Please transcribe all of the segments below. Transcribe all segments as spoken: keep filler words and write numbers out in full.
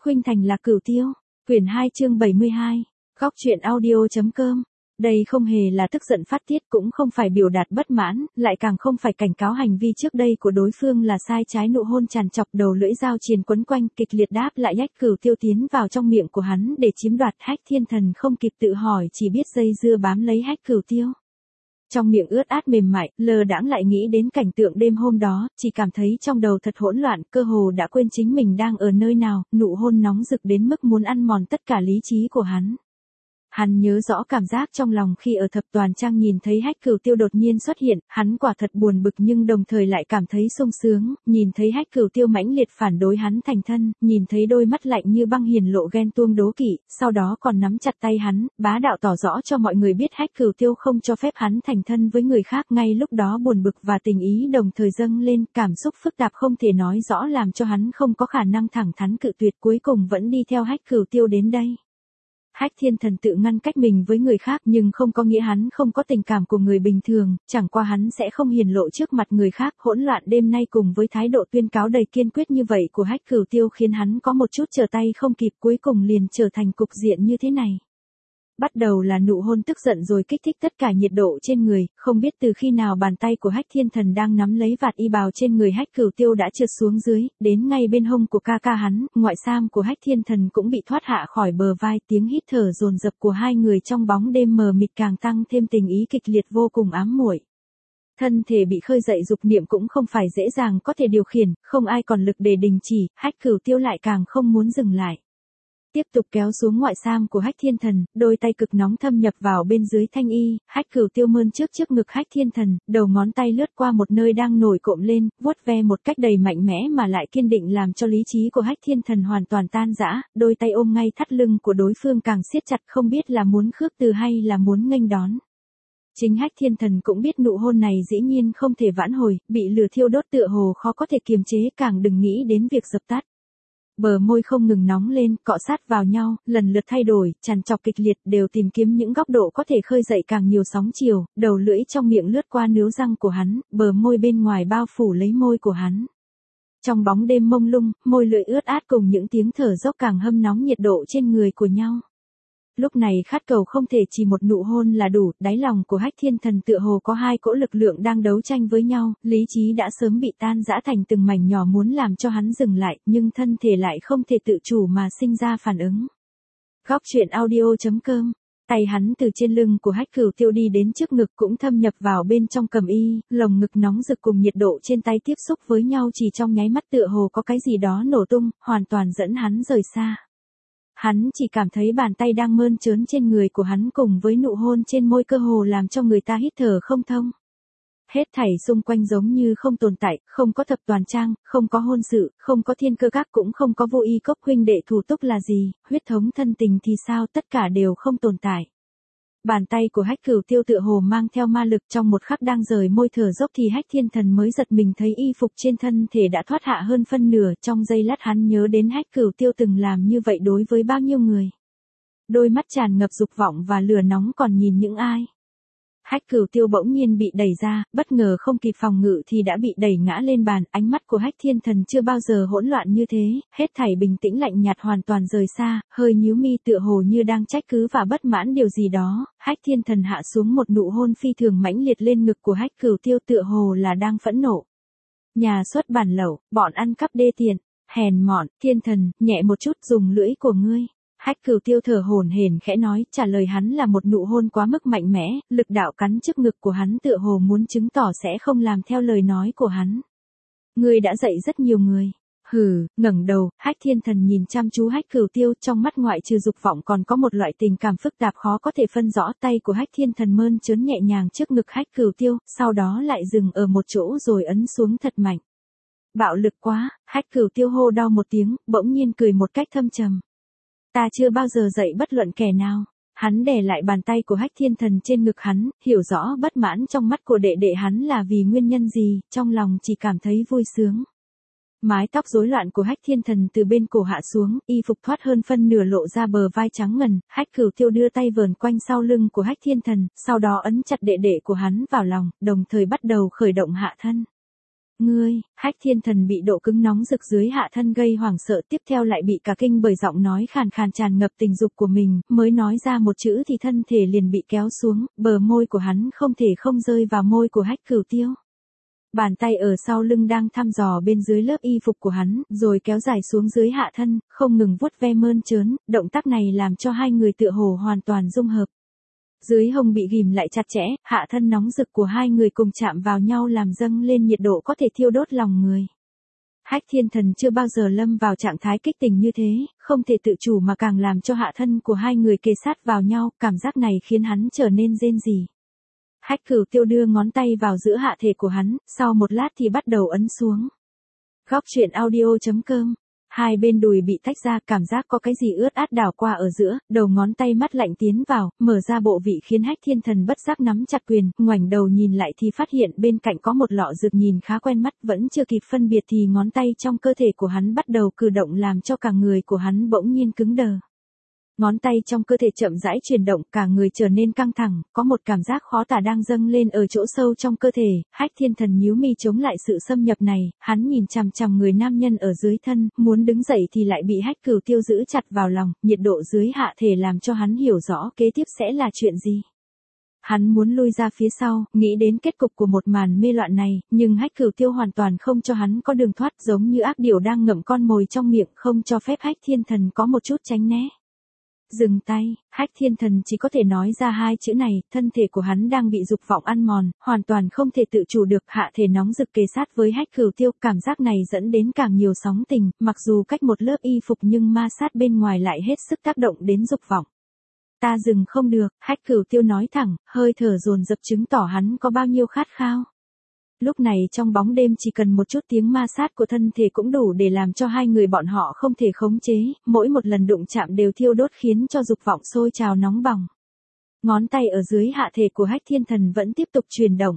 Khuynh Thành là Cửu Tiêu, quyển hai chương bảy mươi hai, góc truyện audio.com. Đây không hề là tức giận phát tiết, cũng không phải biểu đạt bất mãn, lại càng không phải cảnh cáo hành vi trước đây của đối phương là sai trái. Nụ hôn tràn trọc, đầu lưỡi dao triền quấn quanh, kịch liệt đáp lại. Hách Cửu Tiêu tiến vào trong miệng của hắn để chiếm đoạt. Hách Thiên Thần không kịp tự hỏi, chỉ biết dây dưa bám lấy Hách Cửu Tiêu. Trong miệng ướt át mềm mại, lơ đãng lại nghĩ đến cảnh tượng đêm hôm đó, chỉ cảm thấy trong đầu thật hỗn loạn, cơ hồ đã quên chính mình đang ở nơi nào. Nụ hôn nóng rực đến mức muốn ăn mòn tất cả lý trí của hắn. Hắn nhớ rõ cảm giác trong lòng khi ở Thập Toàn Trang nhìn thấy Hách Cửu Tiêu đột nhiên xuất hiện, hắn quả thật buồn bực nhưng đồng thời lại cảm thấy sung sướng. Nhìn thấy Hách Cửu Tiêu mãnh liệt phản đối hắn thành thân, nhìn thấy đôi mắt lạnh như băng hiển lộ ghen tuông đố kỵ, sau đó còn nắm chặt tay hắn, bá đạo tỏ rõ cho mọi người biết Hách Cửu Tiêu không cho phép hắn thành thân với người khác. Ngay lúc đó buồn bực và tình ý đồng thời dâng lên, cảm xúc phức tạp không thể nói rõ làm cho hắn không có khả năng thẳng thắn cự tuyệt, cuối cùng vẫn đi theo Hách Cửu Tiêu đến đây. Hách Thiên Thần tự ngăn cách mình với người khác nhưng không có nghĩa hắn không có tình cảm của người bình thường, chẳng qua hắn sẽ không hiển lộ trước mặt người khác. Hỗn loạn đêm nay cùng với thái độ tuyên cáo đầy kiên quyết như vậy của Hách Cửu Tiêu khiến hắn có một chút trở tay không kịp, cuối cùng liền trở thành cục diện như thế này. Bắt đầu là nụ hôn tức giận rồi kích thích tất cả nhiệt độ trên người, không biết từ khi nào bàn tay của Hách Thiên Thần đang nắm lấy vạt y bào trên người Hách Cửu Tiêu đã trượt xuống dưới, đến ngay bên hông của ca ca hắn. Ngoại sam của Hách Thiên Thần cũng bị thoát hạ khỏi bờ vai, tiếng hít thở dồn dập của hai người trong bóng đêm mờ mịt càng tăng thêm tình ý kịch liệt vô cùng ám muội. Thân thể bị khơi dậy dục niệm cũng không phải dễ dàng có thể điều khiển, không ai còn lực để đình chỉ, Hách Cửu Tiêu lại càng không muốn dừng lại. Tiếp tục kéo xuống ngoại sam của Hách Thiên Thần, đôi tay cực nóng thâm nhập vào bên dưới thanh y. Hách Cửu Tiêu mơn trước trước ngực Hách Thiên Thần, đầu ngón tay lướt qua một nơi đang nổi cộm lên, vuốt ve một cách đầy mạnh mẽ mà lại kiên định, làm cho lý trí của Hách Thiên Thần hoàn toàn tan rã. Đôi tay ôm ngay thắt lưng của đối phương càng siết chặt, không biết là muốn khước từ hay là muốn nghênh đón. Chính Hách Thiên Thần cũng biết nụ hôn này dĩ nhiên không thể vãn hồi, bị lửa thiêu đốt tựa hồ khó có thể kiềm chế, càng đừng nghĩ đến việc dập tắt. Bờ môi không ngừng nóng lên, cọ sát vào nhau, lần lượt thay đổi, tràn trọc kịch liệt, đều tìm kiếm những góc độ có thể khơi dậy càng nhiều sóng chiều. Đầu lưỡi trong miệng lướt qua nướu răng của hắn, bờ môi bên ngoài bao phủ lấy môi của hắn. Trong bóng đêm mông lung, môi lưỡi ướt át cùng những tiếng thở dốc càng hâm nóng nhiệt độ trên người của nhau. Lúc này khát cầu không thể chỉ một nụ hôn là đủ, đáy lòng của Hách Thiên Thần tựa hồ có hai cỗ lực lượng đang đấu tranh với nhau, lý trí đã sớm bị tan rã thành từng mảnh nhỏ, muốn làm cho hắn dừng lại, nhưng thân thể lại không thể tự chủ mà sinh ra phản ứng. Góc truyện audio.com. Tay hắn từ trên lưng của Hách Cửu Tiêu đi đến trước ngực, cũng thâm nhập vào bên trong cẩm y, lồng ngực nóng rực cùng nhiệt độ trên tay tiếp xúc với nhau chỉ trong nháy mắt, tựa hồ có cái gì đó nổ tung, hoàn toàn dẫn hắn rời xa. Hắn chỉ cảm thấy bàn tay đang mơn trớn trên người của hắn cùng với nụ hôn trên môi cơ hồ làm cho người ta hít thở không thông. Hết thảy xung quanh giống như không tồn tại, không có Thập Toàn Trang, không có hôn sự, không có Thiên Cơ Các, cũng không có Vô Y Cốc. Huynh đệ thủ túc là gì, huyết thống thân tình thì sao, tất cả đều không tồn tại. Bàn tay của Hách Cửu Tiêu tựa hồ mang theo ma lực, trong một khắc đang rời môi thở dốc thì Hách Thiên Thần mới giật mình thấy y phục trên thân thể đã thoát hạ hơn phân nửa. Trong giây lát hắn nhớ đến Hách Cửu Tiêu từng làm như vậy đối với bao nhiêu người. Đôi mắt tràn ngập dục vọng và lửa nóng còn nhìn những ai. Hách Cửu Tiêu bỗng nhiên bị đẩy ra, bất ngờ không kịp phòng ngự thì đã bị đẩy ngã lên bàn. Ánh mắt của Hách Thiên Thần chưa bao giờ hỗn loạn như thế, hết thảy bình tĩnh lạnh nhạt hoàn toàn rời xa, hơi nhíu mi tựa hồ như đang trách cứ và bất mãn điều gì đó. Hách Thiên Thần hạ xuống một nụ hôn phi thường mãnh liệt lên ngực của Hách Cửu Tiêu, tựa hồ là đang phẫn nộ. Nhà xuất bản lẩu, bọn ăn cắp đê tiện, hèn mọn. Thiên Thần, nhẹ một chút, dùng lưỡi của ngươi. Hách Cửu Tiêu thở hổn hển khẽ nói, trả lời hắn là một nụ hôn quá mức mạnh mẽ, lực đạo cắn trước ngực của hắn tựa hồ muốn chứng tỏ sẽ không làm theo lời nói của hắn. Ngươi đã dạy rất nhiều người. Hừ, ngẩng đầu, Hách Thiên Thần nhìn chăm chú Hách Cửu Tiêu, trong mắt ngoại trừ dục vọng còn có một loại tình cảm phức tạp khó có thể phân rõ. Tay của Hách Thiên Thần mơn trớn nhẹ nhàng trước ngực Hách Cửu Tiêu, sau đó lại dừng ở một chỗ rồi ấn xuống thật mạnh. Bạo lực quá. Hách Cửu Tiêu hô đau một tiếng, bỗng nhiên cười một cách thâm trầm. Ta chưa bao giờ dạy bất luận kẻ nào. Hắn đè lại bàn tay của Hách Thiên Thần trên ngực hắn, hiểu rõ bất mãn trong mắt của đệ đệ hắn là vì nguyên nhân gì, trong lòng chỉ cảm thấy vui sướng. Mái tóc rối loạn của Hách Thiên Thần từ bên cổ hạ xuống, y phục thoát hơn phân nửa lộ ra bờ vai trắng ngần. Hách Cửu Tiêu đưa tay vờn quanh sau lưng của Hách Thiên Thần, sau đó ấn chặt đệ đệ của hắn vào lòng, đồng thời bắt đầu khởi động hạ thân. Ngươi, Hách Thiên Thần bị độ cứng nóng rực dưới hạ thân gây hoảng sợ, tiếp theo lại bị cả kinh bởi giọng nói khàn khàn tràn ngập tình dục của mình, mới nói ra một chữ thì thân thể liền bị kéo xuống, bờ môi của hắn không thể không rơi vào môi của Hách Cửu Tiêu. Bàn tay ở sau lưng đang thăm dò bên dưới lớp y phục của hắn, rồi kéo dài xuống dưới hạ thân, không ngừng vuốt ve mơn trớn, động tác này làm cho hai người tựa hồ hoàn toàn dung hợp. Dưới hông bị ghìm lại chặt chẽ, hạ thân nóng rực của hai người cùng chạm vào nhau làm dâng lên nhiệt độ có thể thiêu đốt lòng người. Hách Thiên Thần chưa bao giờ lâm vào trạng thái kích tình như thế, không thể tự chủ mà càng làm cho hạ thân của hai người kề sát vào nhau, cảm giác này khiến hắn trở nên rên rỉ. Hách Cửu Tiêu đưa ngón tay vào giữa hạ thể của hắn, sau một lát thì bắt đầu ấn xuống. Góc truyện audio chấm com. Hai bên đùi bị tách ra, cảm giác có cái gì ướt át đảo qua ở giữa, đầu ngón tay mắt lạnh tiến vào, mở ra bộ vị khiến Hách Thiên Thần bất giác nắm chặt quyền, ngoảnh đầu nhìn lại thì phát hiện bên cạnh có một lọ dược nhìn khá quen mắt, vẫn chưa kịp phân biệt thì ngón tay trong cơ thể của hắn bắt đầu cử động làm cho cả người của hắn bỗng nhiên cứng đờ. Ngón tay trong cơ thể chậm rãi chuyển động, cả người trở nên căng thẳng, có một cảm giác khó tả đang dâng lên ở chỗ sâu trong cơ thể. Hách Thiên Thần nhíu mi chống lại sự xâm nhập này, hắn nhìn chằm chằm người nam nhân ở dưới thân, muốn đứng dậy thì lại bị Hách Cửu Tiêu giữ chặt vào lòng, nhiệt độ dưới hạ thể làm cho hắn hiểu rõ kế tiếp sẽ là chuyện gì. Hắn muốn lui ra phía sau, nghĩ đến kết cục của một màn mê loạn này, nhưng Hách Cửu Tiêu hoàn toàn không cho hắn có đường thoát, giống như ác điểu đang ngậm con mồi trong miệng, không cho phép Hách Thiên Thần có một chút tránh né. Dừng tay, Hách Thiên Thần chỉ có thể nói ra hai chữ này, thân thể của hắn đang bị dục vọng ăn mòn, hoàn toàn không thể tự chủ được, hạ thể nóng rực kề sát với Hách Cửu Tiêu, cảm giác này dẫn đến càng nhiều sóng tình, mặc dù cách một lớp y phục nhưng ma sát bên ngoài lại hết sức tác động đến dục vọng. Ta dừng không được, Hách Cửu Tiêu nói thẳng, hơi thở dồn dập chứng tỏ hắn có bao nhiêu khát khao. Lúc này trong bóng đêm chỉ cần một chút tiếng ma sát của thân thể cũng đủ để làm cho hai người bọn họ không thể khống chế, mỗi một lần đụng chạm đều thiêu đốt khiến cho dục vọng sôi trào nóng bỏng. Ngón tay ở dưới hạ thể của Hách Thiên Thần vẫn tiếp tục chuyển động.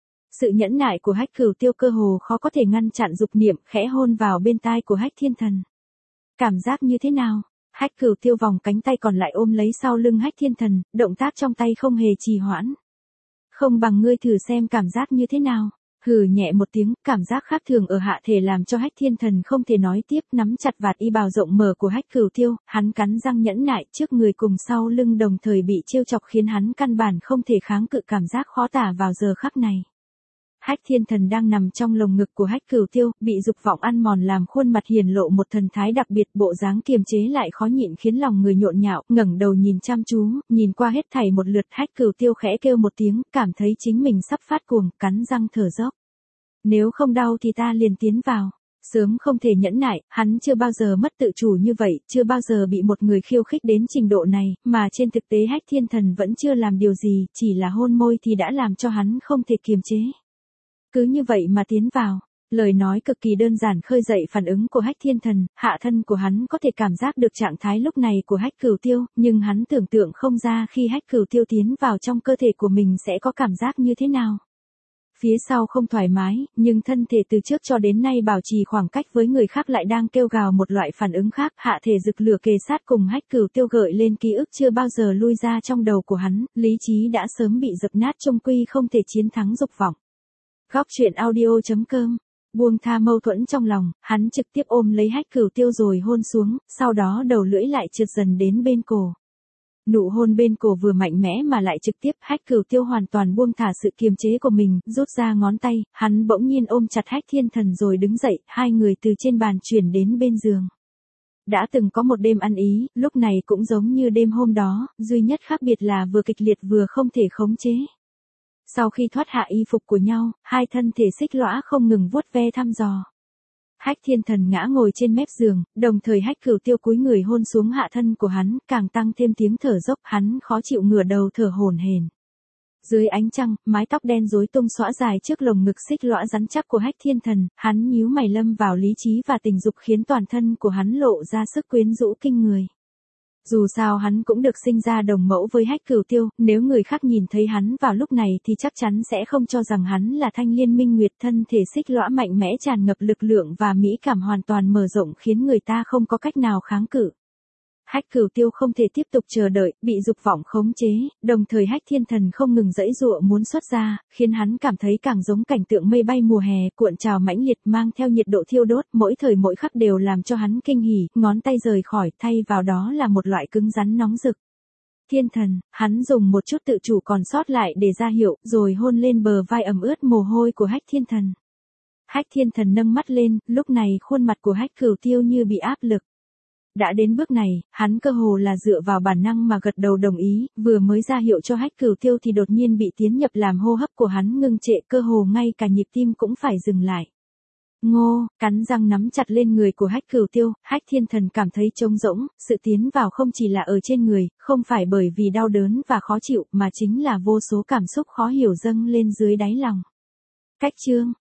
Sự nhẫn nại của Hách Cửu Tiêu cơ hồ khó có thể ngăn chặn dục niệm, khẽ hôn vào bên tai của Hách Thiên Thần. Cảm giác như thế nào? Hách Cửu Tiêu vòng cánh tay còn lại ôm lấy sau lưng Hách Thiên Thần, động tác trong tay không hề trì hoãn. Không bằng ngươi thử xem cảm giác như thế nào. Hừ nhẹ một tiếng, cảm giác khác thường ở hạ thể làm cho Hách Thiên Thần không thể nói tiếp, nắm chặt vạt y bào rộng mở của Hách Cửu Tiêu, hắn cắn răng nhẫn nại, trước người cùng sau lưng đồng thời bị trêu chọc khiến hắn căn bản không thể kháng cự cảm giác khó tả vào giờ khắc này. Hách Thiên Thần đang nằm trong lồng ngực của Hách Cửu Tiêu, bị dục vọng ăn mòn làm khuôn mặt hiển lộ một thần thái đặc biệt, bộ dáng kiềm chế lại khó nhịn khiến lòng người nhộn nhạo, ngẩng đầu nhìn chăm chú, nhìn qua hết thảy một lượt, Hách Cửu Tiêu khẽ kêu một tiếng, cảm thấy chính mình sắp phát cuồng, cắn răng thở dốc. Nếu không đau thì ta liền tiến vào. Sớm không thể nhẫn nại, hắn chưa bao giờ mất tự chủ như vậy, chưa bao giờ bị một người khiêu khích đến trình độ này, mà trên thực tế Hách Thiên Thần vẫn chưa làm điều gì, chỉ là hôn môi thì đã làm cho hắn không thể kiềm chế. Cứ như vậy mà tiến vào. Lời nói cực kỳ đơn giản khơi dậy phản ứng của Hách Thiên Thần, hạ thân của hắn có thể cảm giác được trạng thái lúc này của Hách Cửu Tiêu, nhưng hắn tưởng tượng không ra khi Hách Cửu Tiêu tiến vào trong cơ thể của mình sẽ có cảm giác như thế nào. Phía sau không thoải mái, nhưng thân thể từ trước cho đến nay bảo trì khoảng cách với người khác lại đang kêu gào một loại phản ứng khác, hạ thể rực lửa kề sát cùng Hách Cửu Tiêu gợi lên ký ức chưa bao giờ lui ra trong đầu của hắn, lý trí đã sớm bị dập nát, chung quy không thể chiến thắng dục vọng. Góc truyện audio chấm com. Buông tha mâu thuẫn trong lòng, hắn trực tiếp ôm lấy Hách Cửu Tiêu rồi hôn xuống, sau đó đầu lưỡi lại trượt dần đến bên cổ. Nụ hôn bên cổ vừa mạnh mẽ mà lại trực tiếp, Hách Cửu Tiêu hoàn toàn buông thả sự kiềm chế của mình, rút ra ngón tay, hắn bỗng nhiên ôm chặt Hách Thiên Thần rồi đứng dậy, hai người từ trên bàn chuyển đến bên giường. Đã từng có một đêm ăn ý, lúc này cũng giống như đêm hôm đó, duy nhất khác biệt là vừa kịch liệt vừa không thể khống chế. Sau khi thoát hạ y phục của nhau, hai thân thể xích lõa không ngừng vuốt ve thăm dò. Hách Thiên Thần ngã ngồi trên mép giường, đồng thời Hách Cửu Tiêu cúi người hôn xuống hạ thân của hắn, càng tăng thêm tiếng thở dốc, hắn khó chịu ngửa đầu thở hổn hển. Dưới ánh trăng, mái tóc đen rối tung xõa dài trước lồng ngực xích lõa rắn chắc của Hách Thiên Thần, hắn nhíu mày lâm vào lý trí và tình dục khiến toàn thân của hắn lộ ra sức quyến rũ kinh người. Dù sao hắn cũng được sinh ra đồng mẫu với Hách Cửu Tiêu, nếu người khác nhìn thấy hắn vào lúc này thì chắc chắn sẽ không cho rằng hắn là thanh liên minh nguyệt, thân thể xích lõa mạnh mẽ tràn ngập lực lượng và mỹ cảm hoàn toàn mở rộng khiến người ta không có cách nào kháng cự. Hách Cửu Tiêu không thể tiếp tục chờ đợi, bị dục vọng khống chế, đồng thời Hách Thiên Thần không ngừng giãy giụa muốn xuất ra, khiến hắn cảm thấy càng giống cảnh tượng mây bay mùa hè, cuộn trào mãnh liệt mang theo nhiệt độ thiêu đốt, mỗi thời mỗi khắc đều làm cho hắn kinh hỉ, ngón tay rời khỏi, thay vào đó là một loại cứng rắn nóng rực. Thiên Thần, hắn dùng một chút tự chủ còn sót lại để ra hiệu, rồi hôn lên bờ vai ẩm ướt mồ hôi của Hách Thiên Thần. Hách Thiên Thần nâng mắt lên, lúc này khuôn mặt của Hách Cửu Tiêu như bị áp lực. Đã đến bước này, hắn cơ hồ là dựa vào bản năng mà gật đầu đồng ý, vừa mới ra hiệu cho Hách Cửu Tiêu thì đột nhiên bị tiến nhập làm hô hấp của hắn ngưng trệ, cơ hồ ngay cả nhịp tim cũng phải dừng lại. Ngô, cắn răng nắm chặt lên người của Hách Cửu Tiêu, Hách Thiên Thần cảm thấy trống rỗng, sự tiến vào không chỉ là ở trên người, không phải bởi vì đau đớn và khó chịu mà chính là vô số cảm xúc khó hiểu dâng lên dưới đáy lòng. Cách chương